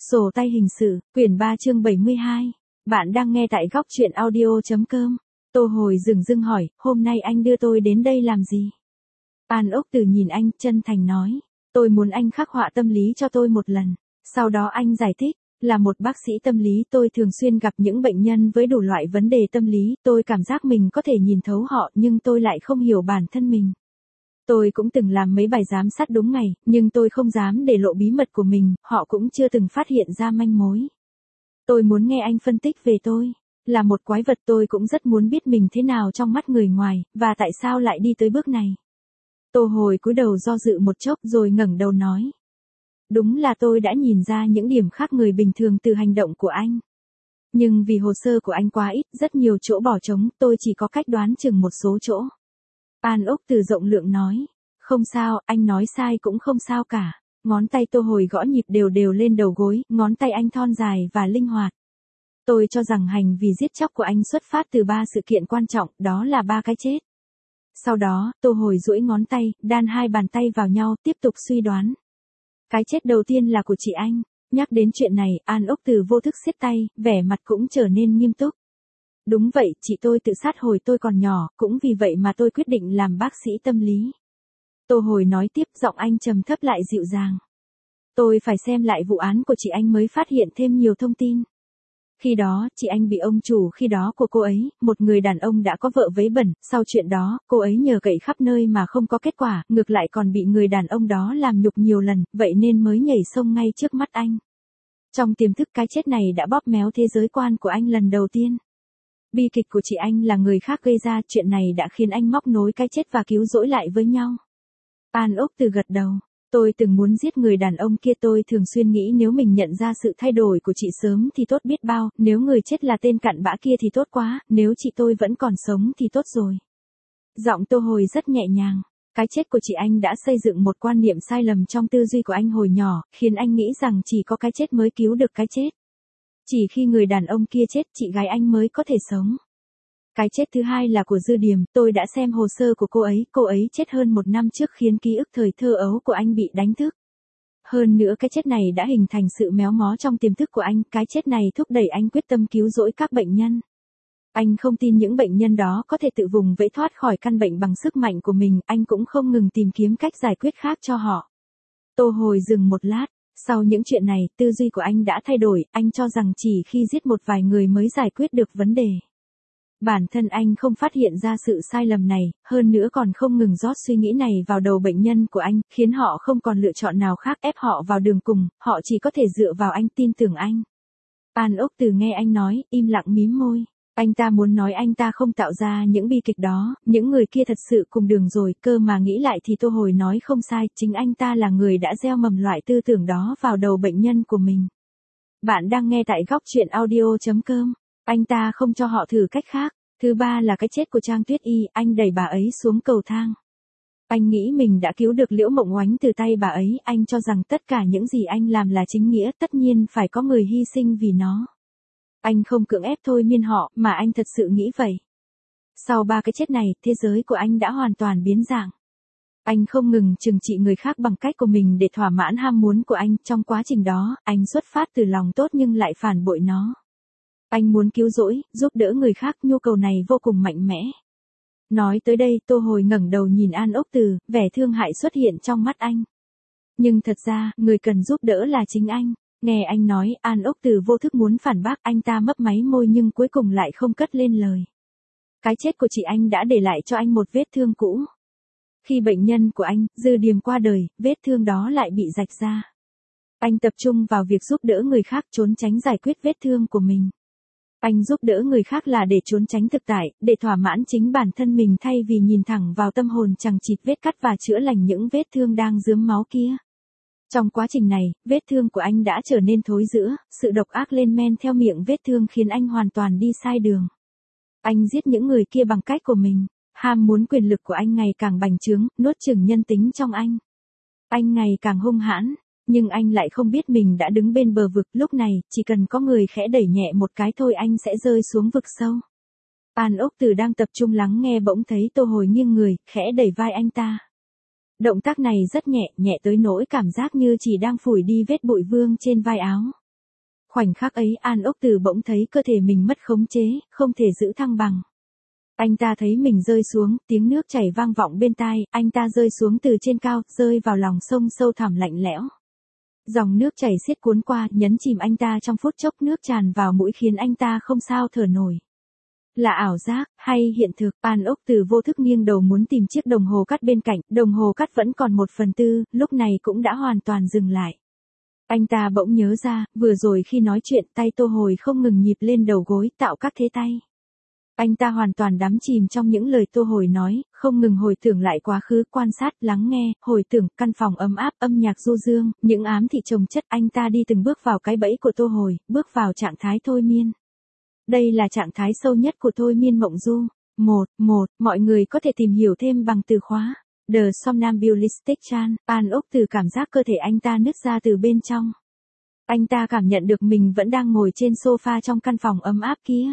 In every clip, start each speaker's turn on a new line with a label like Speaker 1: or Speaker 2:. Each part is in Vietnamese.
Speaker 1: Sổ tay hình sự, quyển 3 chương 72. Bạn đang nghe tại góc truyện audio.com. Tô Hồi dừng dưng hỏi, hôm nay anh đưa tôi đến đây làm gì? An Ốc Từ nhìn anh, chân thành nói, tôi muốn anh khắc họa tâm lý cho tôi một lần. Sau đó anh giải thích, là một bác sĩ tâm lý tôi thường xuyên gặp những bệnh nhân với đủ loại vấn đề tâm lý, tôi cảm giác mình có thể nhìn thấu họ nhưng tôi lại không hiểu bản thân mình. Tôi cũng từng làm mấy bài giám sát đúng ngày, nhưng tôi không dám để lộ bí mật của mình, họ cũng chưa từng phát hiện ra manh mối. Tôi muốn nghe anh phân tích về tôi. Là một quái vật tôi cũng rất muốn biết mình thế nào trong mắt người ngoài, và tại sao lại đi tới bước này. Tô Hồi cúi đầu do dự một chốc rồi ngẩng đầu nói. Đúng là tôi đã nhìn ra những điểm khác người bình thường từ hành động của anh. Nhưng vì hồ sơ của anh quá ít, rất nhiều chỗ bỏ trống, tôi chỉ có cách đoán chừng một số chỗ. An Ốc Từ rộng lượng nói, không sao, anh nói sai cũng không sao cả. Ngón tay Tô Hồi gõ nhịp đều đều lên đầu gối, ngón tay anh thon dài và linh hoạt. Tôi cho rằng hành vi giết chóc của anh xuất phát từ 3 sự kiện quan trọng, đó là 3 cái chết. Sau đó, Tô Hồi duỗi ngón tay, đan hai bàn tay vào nhau, tiếp tục suy đoán. Cái chết đầu tiên là của chị anh. Nhắc đến chuyện này, An Ốc Từ vô thức siết tay, vẻ mặt cũng trở nên nghiêm túc. Đúng vậy, chị tôi tự sát hồi tôi còn nhỏ, cũng vì vậy mà tôi quyết định làm bác sĩ tâm lý. Tô Hồi nói tiếp, giọng anh trầm thấp lại dịu dàng. Tôi phải xem lại vụ án của chị anh mới phát hiện thêm nhiều thông tin. Khi đó, chị anh bị ông chủ khi đó của cô ấy, một người đàn ông đã có vợ vấy bẩn, sau chuyện đó, cô ấy nhờ cậy khắp nơi mà không có kết quả, ngược lại còn bị người đàn ông đó làm nhục nhiều lần, vậy nên mới nhảy sông ngay trước mắt anh. Trong tiềm thức cái chết này đã bóp méo thế giới quan của anh lần đầu tiên. Bi kịch của chị anh là người khác gây ra, chuyện này đã khiến anh móc nối cái chết và cứu rỗi lại với nhau. An Ốc Từ gật đầu. Tôi từng muốn giết người đàn ông kia, tôi thường xuyên nghĩ nếu mình nhận ra sự thay đổi của chị sớm thì tốt biết bao, nếu người chết là tên cặn bã kia thì tốt quá, nếu chị tôi vẫn còn sống thì tốt rồi. Giọng Tô Hồi rất nhẹ nhàng. Cái chết của chị anh đã xây dựng một quan niệm sai lầm trong tư duy của anh hồi nhỏ, khiến anh nghĩ rằng chỉ có cái chết mới cứu được cái chết. Chỉ khi người đàn ông kia chết, chị gái anh mới có thể sống. Cái chết thứ hai là của Dư Điềm, tôi đã xem hồ sơ của cô ấy chết hơn 1 năm trước khiến ký ức thời thơ ấu của anh bị đánh thức. Hơn nữa cái chết này đã hình thành sự méo mó trong tiềm thức của anh, cái chết này thúc đẩy anh quyết tâm cứu rỗi các bệnh nhân. Anh không tin những bệnh nhân đó có thể tự vùng vẫy thoát khỏi căn bệnh bằng sức mạnh của mình, anh cũng không ngừng tìm kiếm cách giải quyết khác cho họ. Tô Hồi dừng một lát. Sau những chuyện này, tư duy của anh đã thay đổi, anh cho rằng chỉ khi giết một vài người mới giải quyết được vấn đề. Bản thân anh không phát hiện ra sự sai lầm này, hơn nữa còn không ngừng rót suy nghĩ này vào đầu bệnh nhân của anh, khiến họ không còn lựa chọn nào khác, ép họ vào đường cùng, họ chỉ có thể dựa vào anh, tin tưởng anh. An Ốc Từ nghe anh nói, im lặng mím môi. Anh ta muốn nói anh ta không tạo ra những bi kịch đó, những người kia thật sự cùng đường rồi, cơ mà nghĩ lại thì Tô Hồi nói không sai, chính anh ta là người đã gieo mầm loại tư tưởng đó vào đầu bệnh nhân của mình. Bạn đang nghe tại góc truyện audio.com. Anh ta không cho họ thử cách khác. Thứ ba là cái chết của Trang Tuyết Y, anh đẩy bà ấy xuống cầu thang. Anh nghĩ mình đã cứu được Liễu Mộng Oánh từ tay bà ấy, anh cho rằng tất cả những gì anh làm là chính nghĩa, tất nhiên phải có người hy sinh vì nó. Anh không cưỡng ép thôi miên họ, mà anh thật sự nghĩ vậy. Sau 3 cái chết này, thế giới của anh đã hoàn toàn biến dạng. Anh không ngừng trừng trị người khác bằng cách của mình để thỏa mãn ham muốn của anh, trong quá trình đó, anh xuất phát từ lòng tốt nhưng lại phản bội nó. Anh muốn cứu rỗi, giúp đỡ người khác, nhu cầu này vô cùng mạnh mẽ. Nói tới đây, Tô Hồi ngẩng đầu nhìn An Ốc Từ, vẻ thương hại xuất hiện trong mắt anh. Nhưng thật ra, người cần giúp đỡ là chính anh. Nghe anh nói, An Ốc Từ vô thức muốn phản bác, anh ta mấp máy môi nhưng cuối cùng lại không cất lên lời. Cái chết của chị anh đã để lại cho anh một vết thương cũ. Khi bệnh nhân của anh, Dư Điềm qua đời, vết thương đó lại bị rạch ra. Anh tập trung vào việc giúp đỡ người khác, trốn tránh giải quyết vết thương của mình. Anh giúp đỡ người khác là để trốn tránh thực tại, để thỏa mãn chính bản thân mình thay vì nhìn thẳng vào tâm hồn chằng chịt vết cắt và chữa lành những vết thương đang rướm máu kia. Trong quá trình này, vết thương của anh đã trở nên thối rữa, sự độc ác lên men theo miệng vết thương khiến anh hoàn toàn đi sai đường. Anh giết những người kia bằng cách của mình, ham muốn quyền lực của anh ngày càng bành trướng, nuốt chửng nhân tính trong anh. Anh ngày càng hung hãn. Nhưng anh lại không biết mình đã đứng bên bờ vực, lúc này, chỉ cần có người khẽ đẩy nhẹ một cái thôi anh sẽ rơi xuống vực sâu. An Ốc Từ đang tập trung lắng nghe bỗng thấy Tô Hồi nghiêng người, khẽ đẩy vai anh ta. Động tác này rất nhẹ, nhẹ tới nỗi cảm giác như chỉ đang phủi đi vết bụi vương trên vai áo. Khoảnh khắc ấy An Ốc Từ bỗng thấy cơ thể mình mất khống chế, không thể giữ thăng bằng. Anh ta thấy mình rơi xuống, tiếng nước chảy vang vọng bên tai, anh ta rơi xuống từ trên cao, rơi vào lòng sông sâu thẳm lạnh lẽo. Dòng nước chảy xiết cuốn qua, nhấn chìm anh ta trong phút chốc, nước tràn vào mũi khiến anh ta không sao thở nổi. Là ảo giác, hay hiện thực? An Ốc Từ vô thức nghiêng đầu muốn tìm chiếc đồng hồ cắt bên cạnh, đồng hồ cắt vẫn còn 1/4, lúc này cũng đã hoàn toàn dừng lại. Anh ta bỗng nhớ ra, vừa rồi khi nói chuyện tay Tô Hồi không ngừng nhịp lên đầu gối tạo các thế tay. Anh ta hoàn toàn đắm chìm trong những lời Tô Hồi nói, không ngừng hồi tưởng lại quá khứ, quan sát, lắng nghe, hồi tưởng, căn phòng ấm áp, âm nhạc du dương, những ám thị chồng chất. Anh ta đi từng bước vào cái bẫy của Tô Hồi, bước vào trạng thái thôi miên. Đây là trạng thái sâu nhất của thôi miên mộng du. Mọi người có thể tìm hiểu thêm bằng từ khóa The Somnambulistic Trance. An Ốc Từ cảm giác cơ thể anh ta nứt ra từ bên trong. Anh ta cảm nhận được mình vẫn đang ngồi trên sofa trong căn phòng ấm áp kia.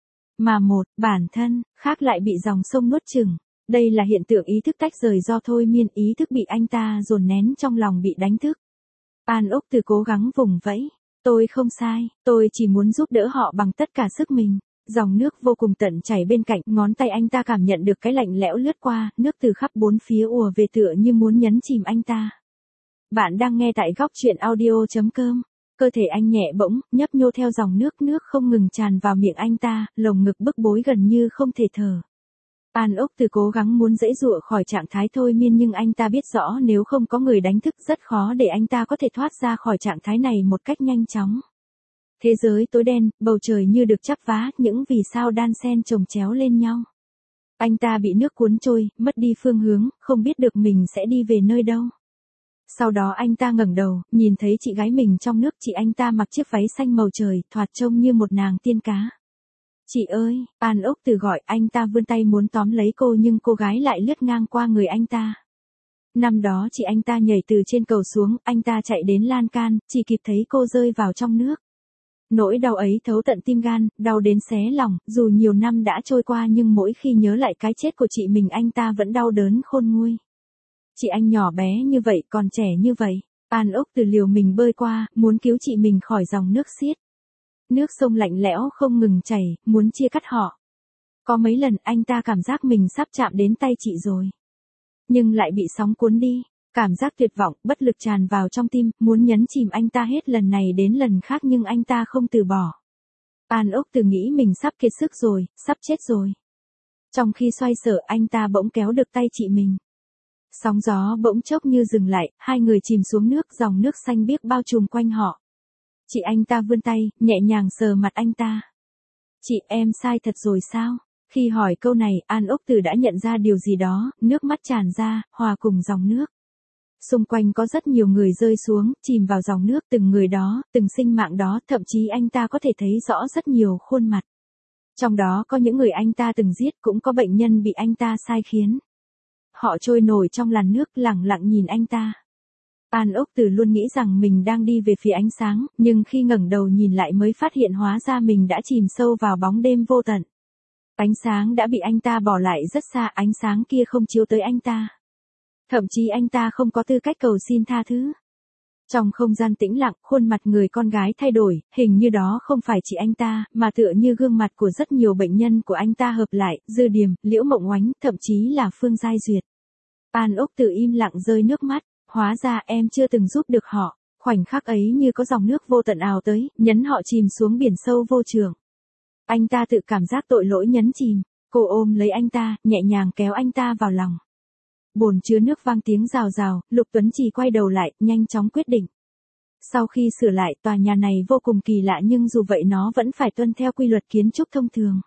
Speaker 1: Mà bản thân khác lại bị dòng sông nuốt chửng. Đây là hiện tượng ý thức tách rời do thôi miên, ý thức bị anh ta dồn nén trong lòng bị đánh thức. An Ốc Từ cố gắng vùng vẫy. Tôi không sai, tôi chỉ muốn giúp đỡ họ bằng tất cả sức mình. Dòng nước vô cùng tận chảy bên cạnh, ngón tay anh ta cảm nhận được cái lạnh lẽo lướt qua, nước từ khắp bốn phía ùa về tựa như muốn nhấn chìm anh ta. Bạn đang nghe tại góc truyện audio.com. Cơ thể anh nhẹ bỗng, nhấp nhô theo dòng nước, nước không ngừng tràn vào miệng anh ta, lồng ngực bức bối gần như không thể thở. An Ốc Từ cố gắng muốn giãy giụa khỏi trạng thái thôi miên nhưng anh ta biết rõ nếu không có người đánh thức rất khó để anh ta có thể thoát ra khỏi trạng thái này một cách nhanh chóng. Thế giới tối đen, bầu trời như được chắp vá, những vì sao đan xen chồng chéo lên nhau. Anh ta bị nước cuốn trôi, mất đi phương hướng, không biết được mình sẽ đi về nơi đâu. Sau đó anh ta ngẩng đầu, nhìn thấy chị gái mình trong nước, chị anh ta mặc chiếc váy xanh màu trời, thoạt trông như một nàng tiên cá. Chị ơi, An Ốc Từ gọi, anh ta vươn tay muốn tóm lấy cô nhưng cô gái lại lướt ngang qua người anh ta. Năm đó chị anh ta nhảy từ trên cầu xuống, anh ta chạy đến lan can, chỉ kịp thấy cô rơi vào trong nước. Nỗi đau ấy thấu tận tim gan, đau đến xé lòng, dù nhiều năm đã trôi qua nhưng mỗi khi nhớ lại cái chết của chị mình anh ta vẫn đau đớn khôn nguôi. Chị anh nhỏ bé như vậy, còn trẻ như vậy. An Ốc Từ liều mình bơi qua, muốn cứu chị mình khỏi dòng nước xiết. Nước sông lạnh lẽo không ngừng chảy, muốn chia cắt họ. Có mấy lần anh ta cảm giác mình sắp chạm đến tay chị rồi. Nhưng lại bị sóng cuốn đi. Cảm giác tuyệt vọng, bất lực tràn vào trong tim, muốn nhấn chìm anh ta hết lần này đến lần khác nhưng anh ta không từ bỏ. An Ốc Từ nghĩ mình sắp kiệt sức rồi, sắp chết rồi. Trong khi xoay sở anh ta bỗng kéo được tay chị mình. Sóng gió bỗng chốc như dừng lại, hai người chìm xuống nước, dòng nước xanh biếc bao trùm quanh họ. Chị anh ta vươn tay, nhẹ nhàng sờ mặt anh ta. Chị, em sai thật rồi sao? Khi hỏi câu này, An Ốc Từ đã nhận ra điều gì đó, nước mắt tràn ra, hòa cùng dòng nước. Xung quanh có rất nhiều người rơi xuống, chìm vào dòng nước, từng người đó, từng sinh mạng đó, thậm chí anh ta có thể thấy rõ rất nhiều khuôn mặt. Trong đó có những người anh ta từng giết, cũng có bệnh nhân bị anh ta sai khiến. Họ trôi nổi trong làn nước, lẳng lặng nhìn anh ta. An Ốc Từ luôn nghĩ rằng mình đang đi về phía ánh sáng, nhưng khi ngẩng đầu nhìn lại mới phát hiện hóa ra mình đã chìm sâu vào bóng đêm vô tận. Ánh sáng đã bị anh ta bỏ lại rất xa, ánh sáng kia không chiếu tới anh ta. Thậm chí anh ta không có tư cách cầu xin tha thứ. Trong không gian tĩnh lặng, khuôn mặt người con gái thay đổi, hình như đó không phải chỉ anh ta, mà tựa như gương mặt của rất nhiều bệnh nhân của anh ta hợp lại, Dư Điềm, Liễu Mộng Oánh, thậm chí là Phương Giai Duyệt. An Ốc Từ im lặng rơi nước mắt, hóa ra em chưa từng giúp được họ. Khoảnh khắc ấy như có dòng nước vô tận ào tới, nhấn họ chìm xuống biển sâu vô trường. Anh ta tự cảm giác tội lỗi nhấn chìm, cô ôm lấy anh ta, nhẹ nhàng kéo anh ta vào lòng. Bồn chứa nước vang tiếng rào rào, Lục Tuấn Trì quay đầu lại, nhanh chóng quyết định. Sau khi sửa lại, tòa nhà này vô cùng kỳ lạ nhưng dù vậy nó vẫn phải tuân theo quy luật kiến trúc thông thường.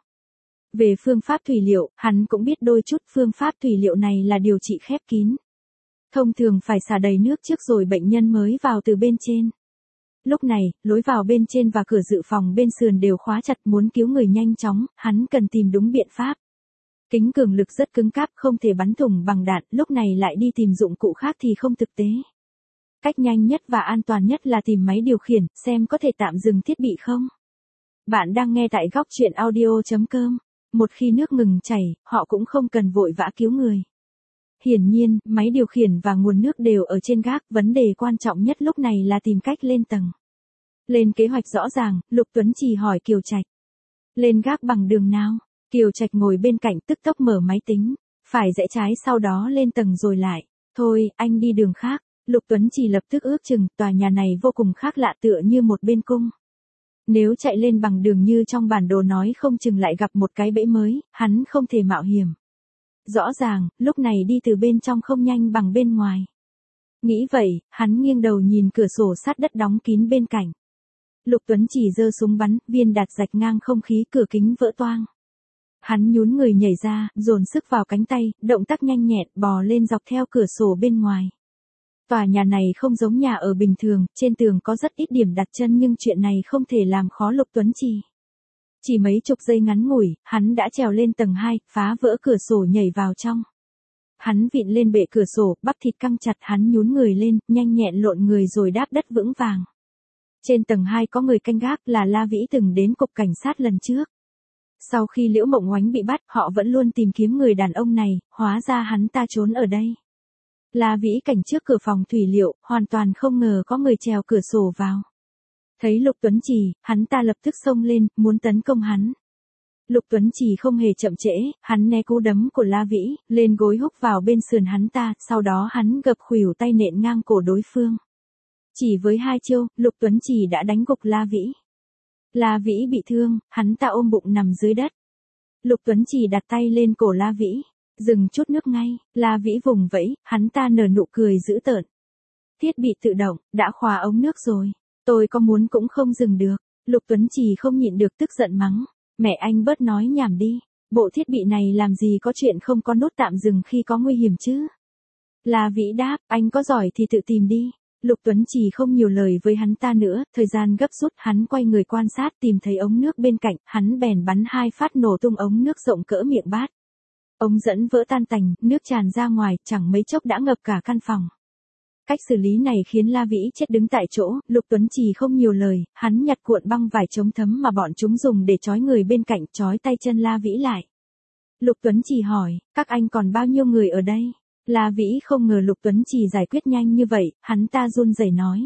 Speaker 1: Về phương pháp thủy liệu, hắn cũng biết đôi chút, phương pháp thủy liệu này là điều trị khép kín. Thông thường phải xả đầy nước trước rồi bệnh nhân mới vào từ bên trên. Lúc này, lối vào bên trên và cửa dự phòng bên sườn đều khóa chặt, muốn cứu người nhanh chóng, hắn cần tìm đúng biện pháp. Kính cường lực rất cứng cáp, không thể bắn thủng bằng đạn, lúc này lại đi tìm dụng cụ khác thì không thực tế. Cách nhanh nhất và an toàn nhất là tìm máy điều khiển, xem có thể tạm dừng thiết bị không. Bạn đang nghe tại góc truyện audio.com. Một khi nước ngừng chảy, họ cũng không cần vội vã cứu người. Hiển nhiên, máy điều khiển và nguồn nước đều ở trên gác, vấn đề quan trọng nhất lúc này là tìm cách lên tầng. Lên kế hoạch rõ ràng, Lục Tuấn Trì hỏi Kiều Trạch. Lên gác bằng đường nào? Kiều Trạch ngồi bên cạnh tức tốc mở máy tính. Phải rẽ trái sau đó lên tầng rồi lại. Thôi, anh đi đường khác. Lục Tuấn Trì lập tức ước chừng, tòa nhà này vô cùng khác lạ tựa như một bên cung. Nếu chạy lên bằng đường như trong bản đồ nói không chừng lại gặp một cái bẫy mới, hắn không thể mạo hiểm. Rõ ràng, lúc này đi từ bên trong không nhanh bằng bên ngoài. Nghĩ vậy, hắn nghiêng đầu nhìn cửa sổ sát đất đóng kín bên cạnh. Lục Tuấn Chỉ giơ súng bắn, viên đạn rạch ngang không khí, cửa kính vỡ toang. Hắn nhún người nhảy ra, dồn sức vào cánh tay, động tác nhanh nhẹn, bò lên dọc theo cửa sổ bên ngoài. Tòa nhà này không giống nhà ở bình thường, trên tường có rất ít điểm đặt chân nhưng chuyện này không thể làm khó Lục Tuấn Chỉ. Chỉ mấy chục giây ngắn ngủi, hắn đã trèo lên tầng 2, phá vỡ cửa sổ nhảy vào trong. Hắn vịn lên bệ cửa sổ, bắp thịt căng chặt, hắn nhún người lên, nhanh nhẹn lộn người rồi đáp đất vững vàng. Trên tầng 2 có người canh gác là La Vĩ từng đến cục cảnh sát lần trước. Sau khi Liễu Mộng Oánh bị bắt, họ vẫn luôn tìm kiếm người đàn ông này, hóa ra hắn ta trốn ở đây. La Vĩ cảnh trước cửa phòng thủy liệu, hoàn toàn không ngờ có người trèo cửa sổ vào. Thấy Lục Tuấn Chỉ, hắn ta lập tức xông lên, muốn tấn công hắn. Lục Tuấn Chỉ không hề chậm trễ, hắn né cú đấm của La Vĩ, lên gối húc vào bên sườn hắn ta, sau đó hắn gập khuỷu tay nện ngang cổ đối phương. Chỉ với 2 chiêu, Lục Tuấn Chỉ đã đánh gục La Vĩ. La Vĩ bị thương, hắn ta ôm bụng nằm dưới đất. Lục Tuấn Chỉ đặt tay lên cổ La Vĩ, dừng chút nước ngay, La Vĩ vùng vẫy, hắn ta nở nụ cười dữ tợn. Thiết bị tự động, đã khóa ống nước rồi, tôi có muốn cũng không dừng được. Lục Tuấn Chỉ không nhịn được tức giận mắng, mẹ anh bớt nói nhảm đi, bộ thiết bị này làm gì có chuyện không có nút tạm dừng khi có nguy hiểm chứ. La Vĩ đáp, anh có giỏi thì tự tìm đi. Lục Tuấn Chỉ không nhiều lời với hắn ta nữa, thời gian gấp rút, hắn quay người quan sát tìm thấy ống nước bên cạnh, hắn bèn bắn 2 phát nổ tung ống nước rộng cỡ miệng bát. Ống dẫn vỡ tan tành, nước tràn ra ngoài, chẳng mấy chốc đã ngập cả căn phòng. Cách xử lý này khiến La Vĩ chết đứng tại chỗ, Lục Tuấn Chỉ không nhiều lời, hắn nhặt cuộn băng vải chống thấm mà bọn chúng dùng để trói người bên cạnh, trói tay chân La Vĩ lại. Lục Tuấn Chỉ hỏi, các anh còn bao nhiêu người ở đây? La Vĩ không ngờ Lục Tuấn Chỉ giải quyết nhanh như vậy, hắn ta run rẩy nói.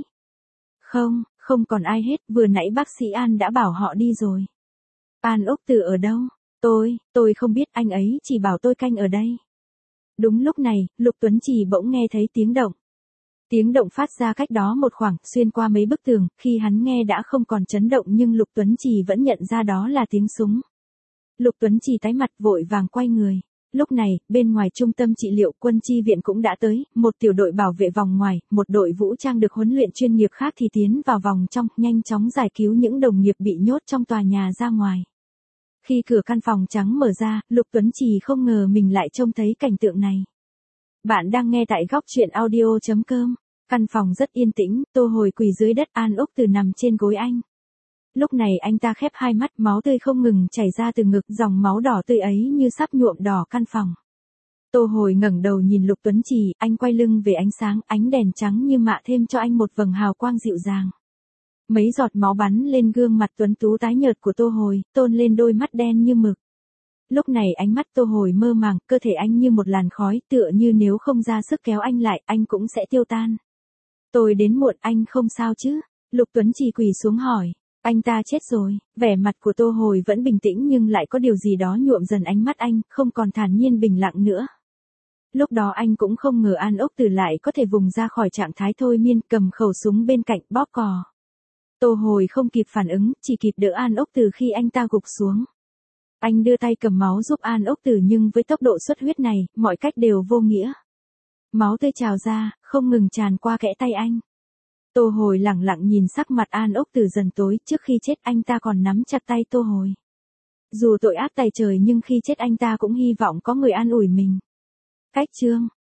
Speaker 1: Không còn ai hết, vừa nãy bác sĩ An đã bảo họ đi rồi. An Úc Từ ở đâu? Tôi không biết, anh ấy chỉ bảo tôi canh ở đây. Đúng lúc này, Lục Tuấn Chỉ bỗng nghe thấy tiếng động. Tiếng động phát ra cách đó một khoảng, xuyên qua mấy bức tường, khi hắn nghe đã không còn chấn động nhưng Lục Tuấn Chỉ vẫn nhận ra đó là tiếng súng. Lục Tuấn Chỉ tái mặt vội vàng quay người. Lúc này, bên ngoài trung tâm trị liệu quân chi viện cũng đã tới, một tiểu đội bảo vệ vòng ngoài, một đội vũ trang được huấn luyện chuyên nghiệp khác thì tiến vào vòng trong, nhanh chóng giải cứu những đồng nghiệp bị nhốt trong tòa nhà ra ngoài. Khi cửa căn phòng trắng mở ra, Lục Tuấn Chỉ không ngờ mình lại trông thấy cảnh tượng này. Bạn đang nghe tại góc truyện audio.com. Căn phòng rất yên tĩnh, Tô Hồi quỳ dưới đất, An Úc Từ nằm trên gối anh. Lúc này anh ta khép 2 mắt, máu tươi không ngừng chảy ra từ ngực, dòng máu đỏ tươi ấy như sắp nhuộm đỏ căn phòng. Tô Hồi ngẩng đầu nhìn Lục Tuấn Chỉ, anh quay lưng về ánh sáng, ánh đèn trắng như mạ thêm cho anh một vầng hào quang dịu dàng. Mấy giọt máu bắn lên gương mặt tuấn tú tái nhợt của Tô Hồi, tôn lên đôi mắt đen như mực. Lúc này ánh mắt Tô Hồi mơ màng, cơ thể anh như một làn khói, tựa như nếu không ra sức kéo anh lại, anh cũng sẽ tiêu tan. Tôi đến muộn, anh không sao chứ? Lục Tuấn Chỉ quỳ xuống hỏi. Anh ta chết rồi, vẻ mặt của Tô Hồi vẫn bình tĩnh nhưng lại có điều gì đó nhuộm dần ánh mắt anh, không còn thản nhiên bình lặng nữa. Lúc đó anh cũng không ngờ An Úc Từ lại có thể vùng ra khỏi trạng thái thôi miên, cầm khẩu súng bên cạnh bóp cò. Tô Hồi không kịp phản ứng, chỉ kịp đỡ An Úc Từ khi anh ta gục xuống. Anh đưa tay cầm máu giúp An Úc Từ nhưng với tốc độ xuất huyết này, mọi cách đều vô nghĩa. Máu tươi trào ra, không ngừng tràn qua kẽ tay anh. Tô Hồi lẳng lặng nhìn sắc mặt An Úc Từ dần tối, trước khi chết anh ta còn nắm chặt tay Tô Hồi. Dù tội ác tày trời nhưng khi chết anh ta cũng hy vọng có người an ủi mình. Cách chương